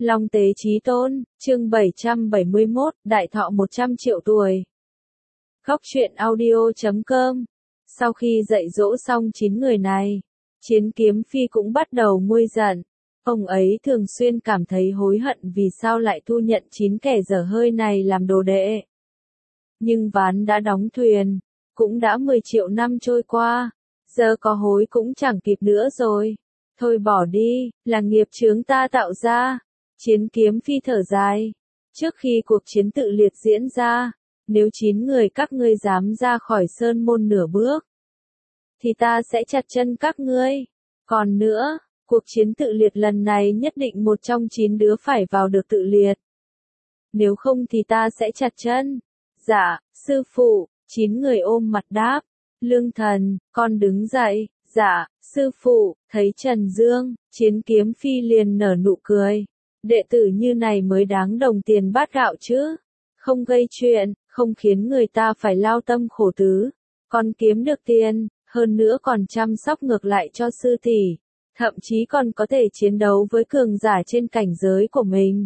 Long tế chí tôn, chương 771, đại thọ 100 triệu tuổi. Góc truyện audio.com. Sau khi dạy dỗ xong 9 người này, Chiến Kiếm Phi cũng bắt đầu nguôi giận. Ông ấy thường xuyên cảm thấy hối hận vì sao lại thu nhận 9 kẻ dở hơi này làm đồ đệ. Nhưng ván đã đóng thuyền, cũng đã 10 triệu năm trôi qua, giờ có hối cũng chẳng kịp nữa rồi. Thôi bỏ đi, là nghiệp chướng ta tạo ra. Chiến Kiếm Phi thở dài. Trước khi cuộc chiến tự liệt diễn ra, nếu 9 người các ngươi dám ra khỏi sơn môn nửa bước, thì ta sẽ chặt chân các ngươi. Còn nữa, cuộc chiến tự liệt lần này nhất định một trong 9 đứa phải vào được tự liệt. Nếu không thì ta sẽ chặt chân. Dạ, sư phụ, 9 người ôm mặt đáp. Lương Thần, con đứng dậy. Dạ, sư phụ. Thấy Trần Dương, Chiến Kiếm Phi liền nở nụ cười. Đệ tử như này mới đáng đồng tiền bát gạo chứ. Không gây chuyện, không khiến người ta phải lao tâm khổ tứ. Còn kiếm được tiền, hơn nữa còn chăm sóc ngược lại cho sư tỷ. Thậm chí còn có thể chiến đấu với cường giả trên cảnh giới của mình.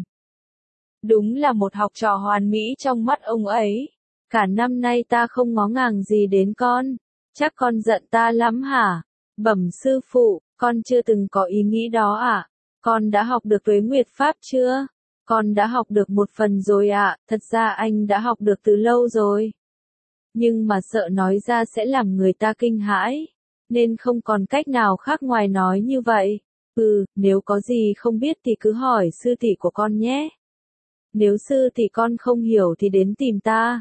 Đúng là một học trò hoàn mỹ trong mắt ông ấy. Cả năm nay ta không ngó ngàng gì đến con. Chắc con giận ta lắm hả? Bẩm sư phụ, con chưa từng có ý nghĩ đó ạ. Con đã học được Tuế Nguyệt Pháp chưa? Con đã học được một phần rồi ạ, thật ra anh đã học được từ lâu rồi. Nhưng mà sợ nói ra sẽ làm người ta kinh hãi, nên không còn cách nào khác ngoài nói như vậy. Nếu có gì không biết thì cứ hỏi sư tỷ của con nhé. Nếu sư tỷ con không hiểu thì đến tìm ta.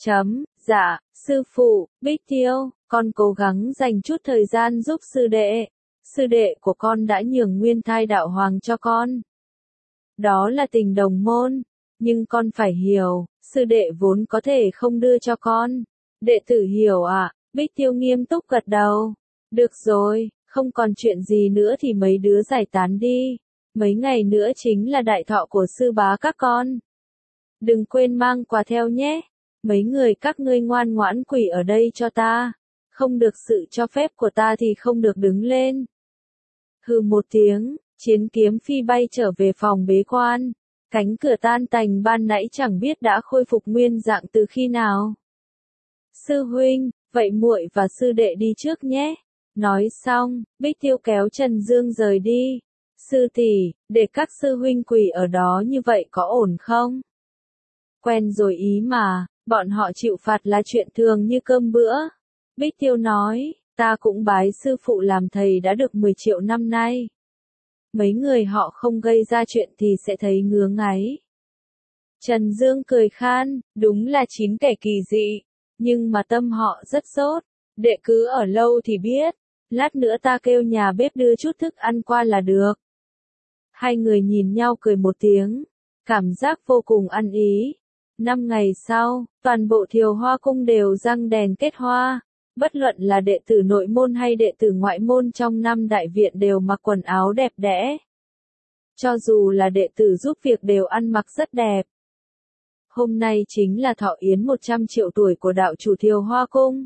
Dạ, sư phụ, Bích Tiêu, con cố gắng dành chút thời gian giúp sư đệ. Sư đệ của con đã nhường nguyên thai đạo hoàng cho con. Đó là tình đồng môn, nhưng con phải hiểu, sư đệ vốn có thể không đưa cho con. Đệ tử hiểu ạ. Bích Tiêu nghiêm túc gật đầu. Được rồi, không còn chuyện gì nữa thì mấy đứa giải tán đi. Mấy ngày nữa chính là đại thọ của sư bá các con. Đừng quên mang quà theo nhé. Mấy người các ngươi ngoan ngoãn quỳ ở đây cho ta. Không được sự cho phép của ta thì không được đứng lên. Hừ một tiếng, Chiến Kiếm Phi bay trở về phòng bế quan. Cánh cửa tan tành ban nãy chẳng biết đã khôi phục nguyên dạng từ khi nào. Sư huynh, vậy muội và sư đệ đi trước nhé. Nói xong, Bích Tiêu kéo Trần Dương rời đi. Sư tỷ, để các sư huynh quỳ ở đó như vậy có ổn không? Quen rồi ý mà, bọn họ chịu phạt là chuyện thường như cơm bữa. Bích Tiêu nói, ta cũng bái sư phụ làm thầy đã được 10 triệu năm nay. Mấy người họ không gây ra chuyện thì sẽ thấy ngứa ngáy. Trần Dương cười khan, đúng là 9 kẻ kỳ dị, nhưng mà tâm họ rất tốt. Đệ cứ ở lâu thì biết, lát nữa ta kêu nhà bếp đưa chút thức ăn qua là được. Hai người nhìn nhau cười một tiếng, cảm giác vô cùng ăn ý. 5 ngày sau, toàn bộ Thiều Hoa Cung đều răng đèn kết hoa. Bất luận là đệ tử nội môn hay đệ tử ngoại môn trong năm đại viện đều mặc quần áo đẹp đẽ. Cho dù là đệ tử giúp việc đều ăn mặc rất đẹp. Hôm nay chính là thọ yến 100 triệu tuổi của đạo chủ Thiều Hoa Cung.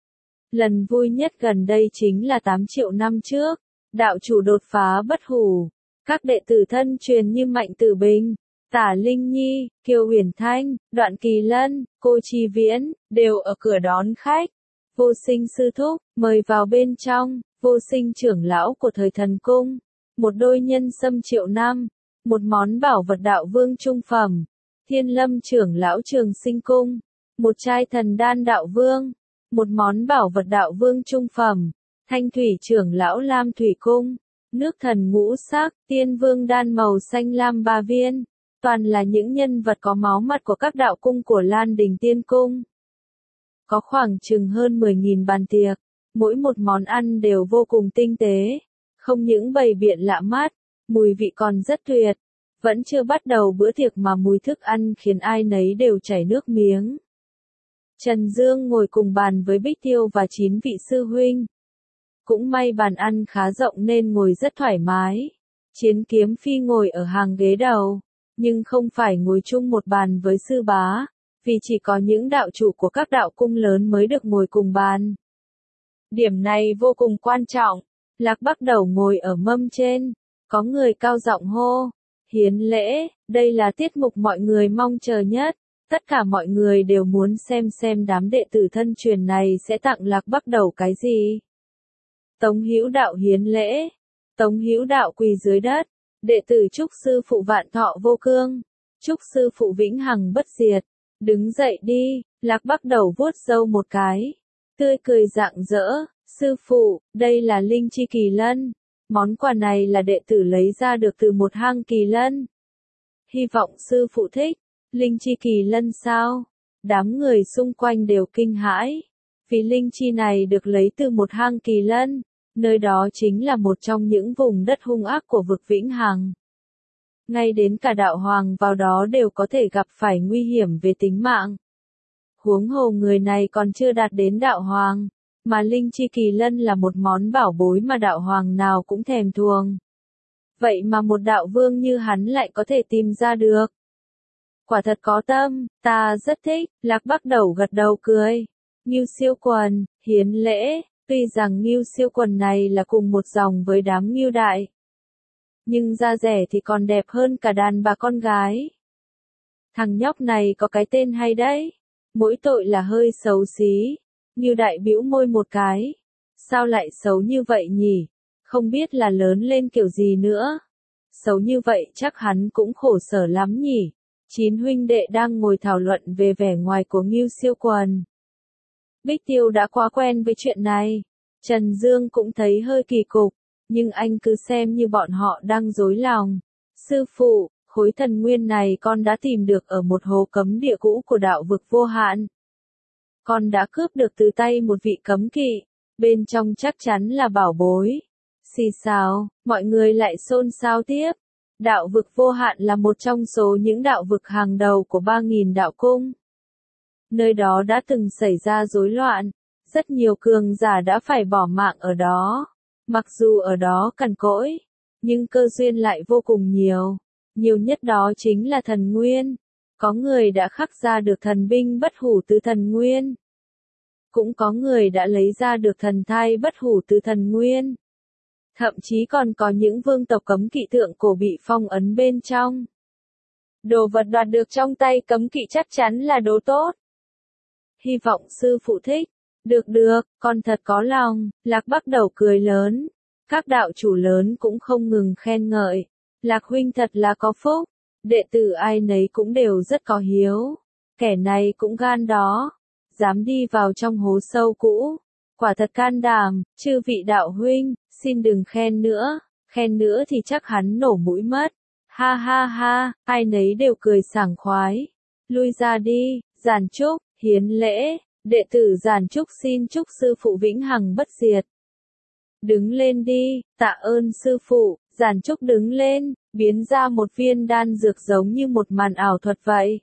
Lần vui nhất gần đây chính là 8 triệu năm trước, đạo chủ đột phá bất hủ. Các đệ tử thân truyền như Mạnh Tử Bình, Tả Linh Nhi, Kiều Huyền Thanh, Đoạn Kỳ Lân, Cô Chi Viễn, đều ở cửa đón khách. Vô Sinh sư thúc, mời vào bên trong. Vô Sinh trưởng lão của thời thần cung. Một đôi nhân sâm triệu năm. Một món bảo vật đạo vương trung phẩm. Thiên Lâm trưởng lão Trường Sinh cung. Một chai thần đan đạo vương. Một món bảo vật đạo vương trung phẩm. Thanh Thủy trưởng lão Lam Thủy cung. Nước thần ngũ sắc, Tiên Vương đan màu xanh lam 3 viên. Toàn là những nhân vật có máu mặt của các đạo cung của Lan Đình Tiên Cung. Có khoảng chừng hơn 10.000 bàn tiệc, mỗi một món ăn đều vô cùng tinh tế, không những bày biện lạ mắt, mùi vị còn rất tuyệt. Vẫn chưa bắt đầu bữa tiệc mà mùi thức ăn khiến ai nấy đều chảy nước miếng. Trần Dương ngồi cùng bàn với Bích Tiêu và 9 vị sư huynh. Cũng may bàn ăn khá rộng nên ngồi rất thoải mái. Chiến Kiếm Phi ngồi ở hàng ghế đầu, nhưng không phải ngồi chung một bàn với sư bá. Vì chỉ có những đạo chủ của các đạo cung lớn mới được ngồi cùng bàn. Điểm này vô cùng quan trọng. Lạc Bắc Đầu ngồi ở mâm trên. Có người cao giọng hô. Hiến lễ, đây là tiết mục mọi người mong chờ nhất. Tất cả mọi người đều muốn xem đám đệ tử thân truyền này sẽ tặng Lạc Bắc Đầu cái gì. Tống Hữu Đạo hiến lễ. Tống Hữu Đạo quỳ dưới đất. Đệ tử chúc sư phụ vạn thọ vô cương. Chúc sư phụ vĩnh hằng bất diệt. Đứng dậy đi. Lạc Bắc Đầu vuốt râu một cái. Tươi cười rạng rỡ. Sư phụ, đây là linh chi kỳ lân. Món quà này là đệ tử lấy ra được từ một hang kỳ lân. Hy vọng sư phụ thích. Linh chi kỳ lân sao? Đám người xung quanh đều kinh hãi. Vì linh chi này được lấy từ một hang kỳ lân. Nơi đó chính là một trong những vùng đất hung ác của vực Vĩnh Hằng. Ngay đến cả đạo hoàng vào đó đều có thể gặp phải nguy hiểm về tính mạng. Huống hồ người này còn chưa đạt đến đạo hoàng. Mà linh chi kỳ lân là một món bảo bối mà đạo hoàng nào cũng thèm thuồng. Vậy mà một đạo vương như hắn lại có thể tìm ra được. Quả thật có tâm, ta rất thích. Lạc Bắc Đầu gật đầu cười. Ngưu Siêu Quần, hiến lễ. Tuy rằng Ngưu Siêu Quần này là cùng một dòng với đám Ngưu Đại. Nhưng da rẻ thì còn đẹp hơn cả đàn bà con gái. Thằng nhóc này có cái tên hay đấy. Mỗi tội là hơi xấu xí. Ngưu Đại bĩu môi một cái. Sao lại xấu như vậy nhỉ? Không biết là lớn lên kiểu gì nữa. Xấu như vậy chắc hắn cũng khổ sở lắm nhỉ. 9 huynh đệ đang ngồi thảo luận về vẻ ngoài của Ngưu Siêu Quần. Bích Tiêu đã quá quen với chuyện này. Trần Dương cũng thấy hơi kỳ cục, nhưng anh cứ xem như bọn họ đang dối lòng. Sư phụ, khối thần nguyên này con đã tìm được ở một hồ cấm địa cũ của đạo vực vô hạn. Con đã cướp được từ tay một vị cấm kỵ, bên trong chắc chắn là bảo bối. Xì xào, mọi người lại xôn xao tiếp. Đạo vực vô hạn là một trong số những đạo vực hàng đầu của 3.000 đạo cung. Nơi đó đã từng xảy ra rối loạn, rất nhiều cường giả đã phải bỏ mạng ở đó. Mặc dù ở đó cằn cỗi, nhưng cơ duyên lại vô cùng nhiều. Nhiều nhất đó chính là thần nguyên. Có người đã khắc ra được thần binh bất hủ từ thần nguyên. Cũng có người đã lấy ra được thần thai bất hủ từ thần nguyên. Thậm chí còn có những vương tộc cấm kỵ thượng cổ bị phong ấn bên trong. Đồ vật đoạt được trong tay cấm kỵ chắc chắn là đồ tốt. Hy vọng sư phụ thích. Được, con thật có lòng. Lạc Bắc Đầu cười lớn. Các đạo chủ lớn cũng không ngừng khen ngợi. Lạc huynh thật là có phúc. Đệ tử ai nấy cũng đều rất có hiếu. Kẻ này cũng gan đó. Dám đi vào trong hố sâu cũ. Quả thật can đảm. Chư vị đạo huynh, xin đừng khen nữa thì chắc hắn nổ mũi mất. Ha ha ha, ai nấy đều cười sảng khoái. Lui ra đi, Giản Trúc, hiến lễ. Đệ tử Giản Trúc xin chúc sư phụ vĩnh hằng bất diệt. Đứng lên đi, tạ ơn sư phụ. Giản Trúc đứng lên, biến ra một viên đan dược giống như một màn ảo thuật vậy.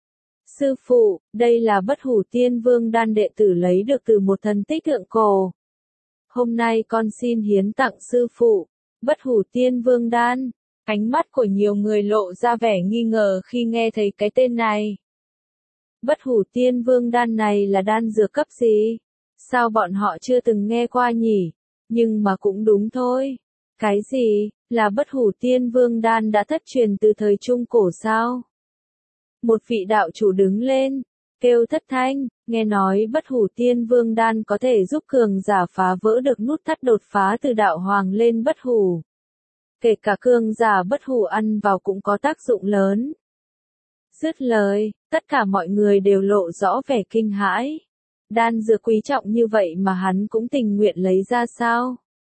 Sư phụ, đây là bất hủ tiên vương đan đệ tử lấy được từ một thần tích thượng cổ. Hôm nay con xin hiến tặng sư phụ. Bất hủ tiên vương đan. Ánh mắt của nhiều người lộ ra vẻ nghi ngờ khi nghe thấy cái tên này. Bất hủ tiên vương đan này là đan dược cấp gì? Sao bọn họ chưa từng nghe qua nhỉ? Nhưng mà cũng đúng thôi. Cái gì, là bất hủ tiên vương đan đã thất truyền từ thời Trung Cổ sao? Một vị đạo chủ đứng lên, kêu thất thanh, nghe nói bất hủ tiên vương đan có thể giúp cường giả phá vỡ được nút thắt đột phá từ đạo hoàng lên bất hủ. Kể cả cường giả bất hủ ăn vào cũng có tác dụng lớn. Dứt lời, tất cả mọi người đều lộ rõ vẻ kinh hãi. Đan dược quý trọng như vậy mà hắn cũng tình nguyện lấy ra sao?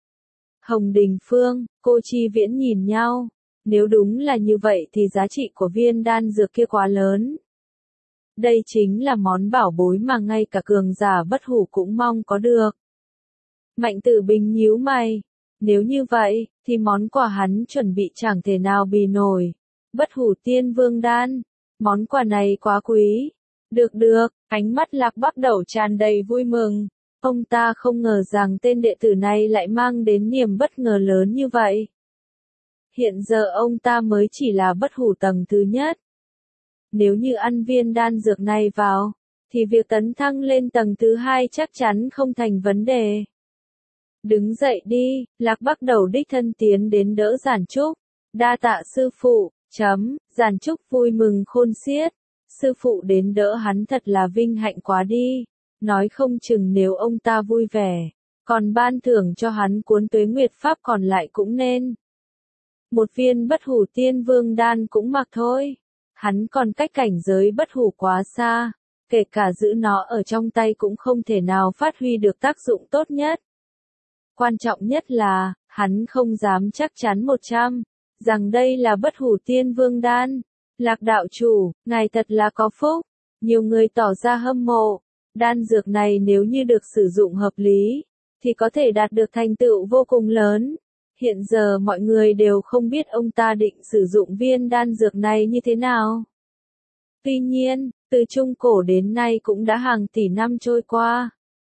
Hồng Đình Phương, Cô Chi Viễn nhìn nhau. Nếu đúng là như vậy thì giá trị của viên đan dược kia quá lớn. Đây chính là món bảo bối mà ngay cả cường giả bất hủ cũng mong có được. Mạnh Tử Bình nhíu mày. Nếu như vậy, thì món quà hắn chuẩn bị chẳng thể nào bì nổi. Bất hủ tiên vương đan. Món quà này quá quý. Được, ánh mắt Lạc Bắc Đầu tràn đầy vui mừng. Ông ta không ngờ rằng tên đệ tử này lại mang đến niềm bất ngờ lớn như vậy. Hiện giờ ông ta mới chỉ là bất hủ tầng thứ nhất. Nếu như ăn viên đan dược này vào, thì việc tấn thăng lên tầng thứ hai chắc chắn không thành vấn đề. Đứng dậy đi, Lạc Bắc Đầu đích thân tiến đến đỡ Giản Trúc. Đa tạ sư phụ, Giản Trúc vui mừng khôn xiết. Sư phụ đến đỡ hắn thật là vinh hạnh quá đi. Nói không chừng nếu ông ta vui vẻ, còn ban thưởng cho hắn cuốn Tuế Nguyệt Pháp còn lại cũng nên. Một viên bất hủ tiên vương đan cũng mặc thôi. Hắn còn cách cảnh giới bất hủ quá xa. Kể cả giữ nó ở trong tay cũng không thể nào phát huy được tác dụng tốt nhất. Quan trọng nhất là, hắn không dám chắc chắn 100, rằng đây là bất hủ tiên vương đan. Lạc đạo chủ, ngài thật là có phúc. Nhiều người tỏ ra hâm mộ. Đan dược này nếu như được sử dụng hợp lý, thì có thể đạt được thành tựu vô cùng lớn. Hiện giờ mọi người đều không biết ông ta định sử dụng viên đan dược này như thế nào. Tuy nhiên, từ trung cổ đến nay cũng đã hàng tỷ năm trôi qua.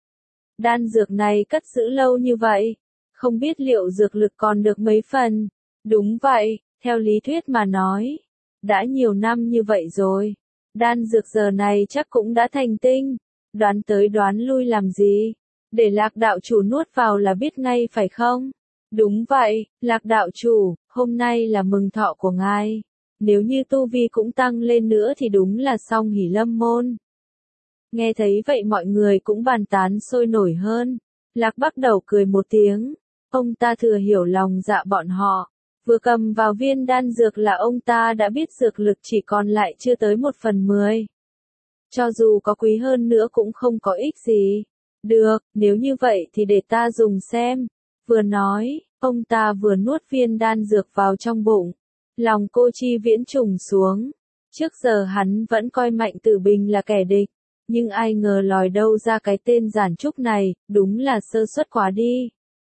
Đan dược này cất giữ lâu như vậy, không biết liệu dược lực còn được mấy phần. Đúng vậy, theo lý thuyết mà nói, đã nhiều năm như vậy rồi. Đan dược giờ này chắc cũng đã thành tinh, đoán tới đoán lui làm gì, để Lạc đạo chủ nuốt vào là biết ngay phải không? Đúng vậy, Lạc đạo chủ, hôm nay là mừng thọ của ngài. Nếu như tu vi cũng tăng lên nữa thì đúng là xong hỷ lâm môn. Nghe thấy vậy mọi người cũng bàn tán sôi nổi hơn. Lạc Bắc Đầu cười một tiếng. Ông ta thừa hiểu lòng dạ bọn họ. Vừa cầm vào viên đan dược là ông ta đã biết dược lực chỉ còn lại chưa tới 1/10. Cho dù có quý hơn nữa cũng không có ích gì. Được, nếu như vậy thì để ta dùng xem. Vừa nói, ông ta vừa nuốt viên đan dược vào trong bụng. Lòng Cô Chi Viễn trùng xuống. Trước giờ hắn vẫn coi Mạnh Tử Bình là kẻ địch. Nhưng ai ngờ lòi đâu ra cái tên Giản Trúc này, đúng là sơ suất quá đi.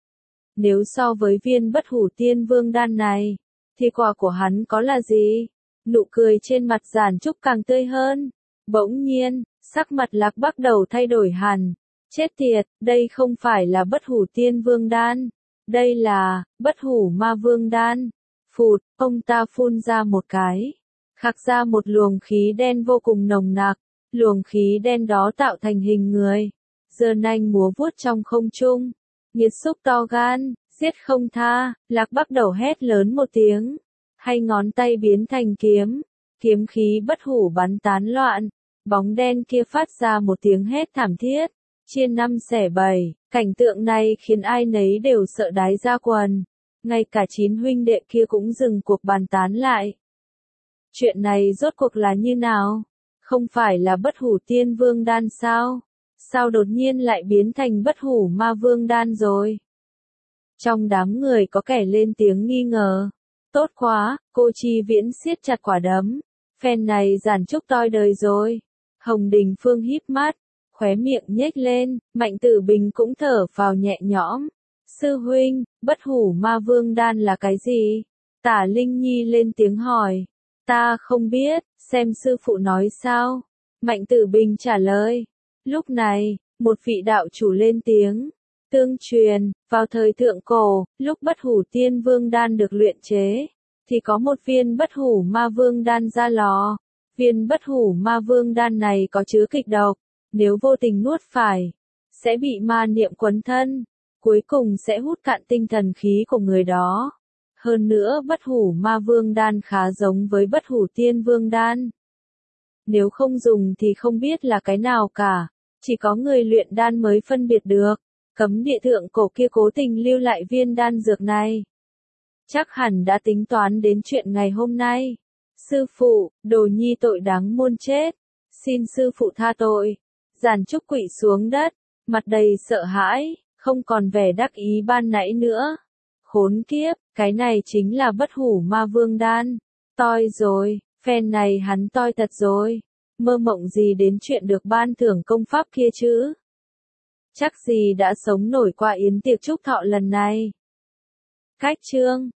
Nếu so với viên bất hủ tiên vương đan này, thì quả của hắn có là gì? Nụ cười trên mặt Giản Trúc càng tươi hơn. Bỗng nhiên, sắc mặt Lạc Bắc Đầu thay đổi hẳn. Chết tiệt, đây không phải là bất hủ tiên vương đan. Đây là, bất hủ ma vương đan. Phụt, ông ta phun ra một cái. Khạc ra một luồng khí đen vô cùng nồng nặc. Luồng khí đen đó tạo thành hình người. Giơ nanh múa vuốt trong không trung. Nghiệt xúc to gan, giết không tha. Lạc Bắc Đầu hét lớn một tiếng. Hay ngón tay biến thành kiếm. Kiếm khí bất hủ bắn tán loạn. Bóng đen kia phát ra một tiếng hét thảm thiết. Chia 5 xẻ 7, cảnh tượng này khiến ai nấy đều sợ đái ra quần. Ngay cả 9 huynh đệ kia cũng dừng cuộc bàn tán lại. Chuyện này rốt cuộc là như nào? Không phải là bất hủ tiên vương đan sao? Sao đột nhiên lại biến thành bất hủ ma vương đan rồi? Trong đám người có kẻ lên tiếng nghi ngờ. Tốt quá, Cô Chi Viễn siết chặt quả đấm. Phen này Giản Trúc toi đời rồi. Hồng Đình Phương híp mắt. Khóe miệng nhếch lên, Mạnh Tử Bình cũng thở vào nhẹ nhõm. Sư huynh, bất hủ ma vương đan là cái gì? Tả Linh Nhi lên tiếng hỏi. Ta không biết, xem sư phụ nói sao? Mạnh Tử Bình trả lời. Lúc này, một vị đạo chủ lên tiếng. Tương truyền, vào thời thượng cổ, lúc bất hủ tiên vương đan được luyện chế, thì có một viên bất hủ ma vương đan ra lò. Viên bất hủ ma vương đan này có chứa kịch độc. Nếu vô tình nuốt phải, sẽ bị ma niệm quấn thân, cuối cùng sẽ hút cạn tinh thần khí của người đó. Hơn nữa bất hủ ma vương đan khá giống với bất hủ tiên vương đan. Nếu không dùng thì không biết là cái nào cả, chỉ có người luyện đan mới phân biệt được. Cấm địa thượng cổ kia cố tình lưu lại viên đan dược này. Chắc hẳn đã tính toán đến chuyện ngày hôm nay. Sư phụ, đồ nhi tội đáng muôn chết. Xin sư phụ tha tội. Giản Trúc quỵ xuống đất, mặt đầy sợ hãi, không còn vẻ đắc ý ban nãy nữa. Khốn kiếp, cái này chính là bất hủ ma vương đan. Toi rồi, phen này hắn toi thật rồi. Mơ mộng gì đến chuyện được ban thưởng công pháp kia chứ? Chắc gì đã sống nổi qua yến tiệc chúc thọ lần này. Cách chương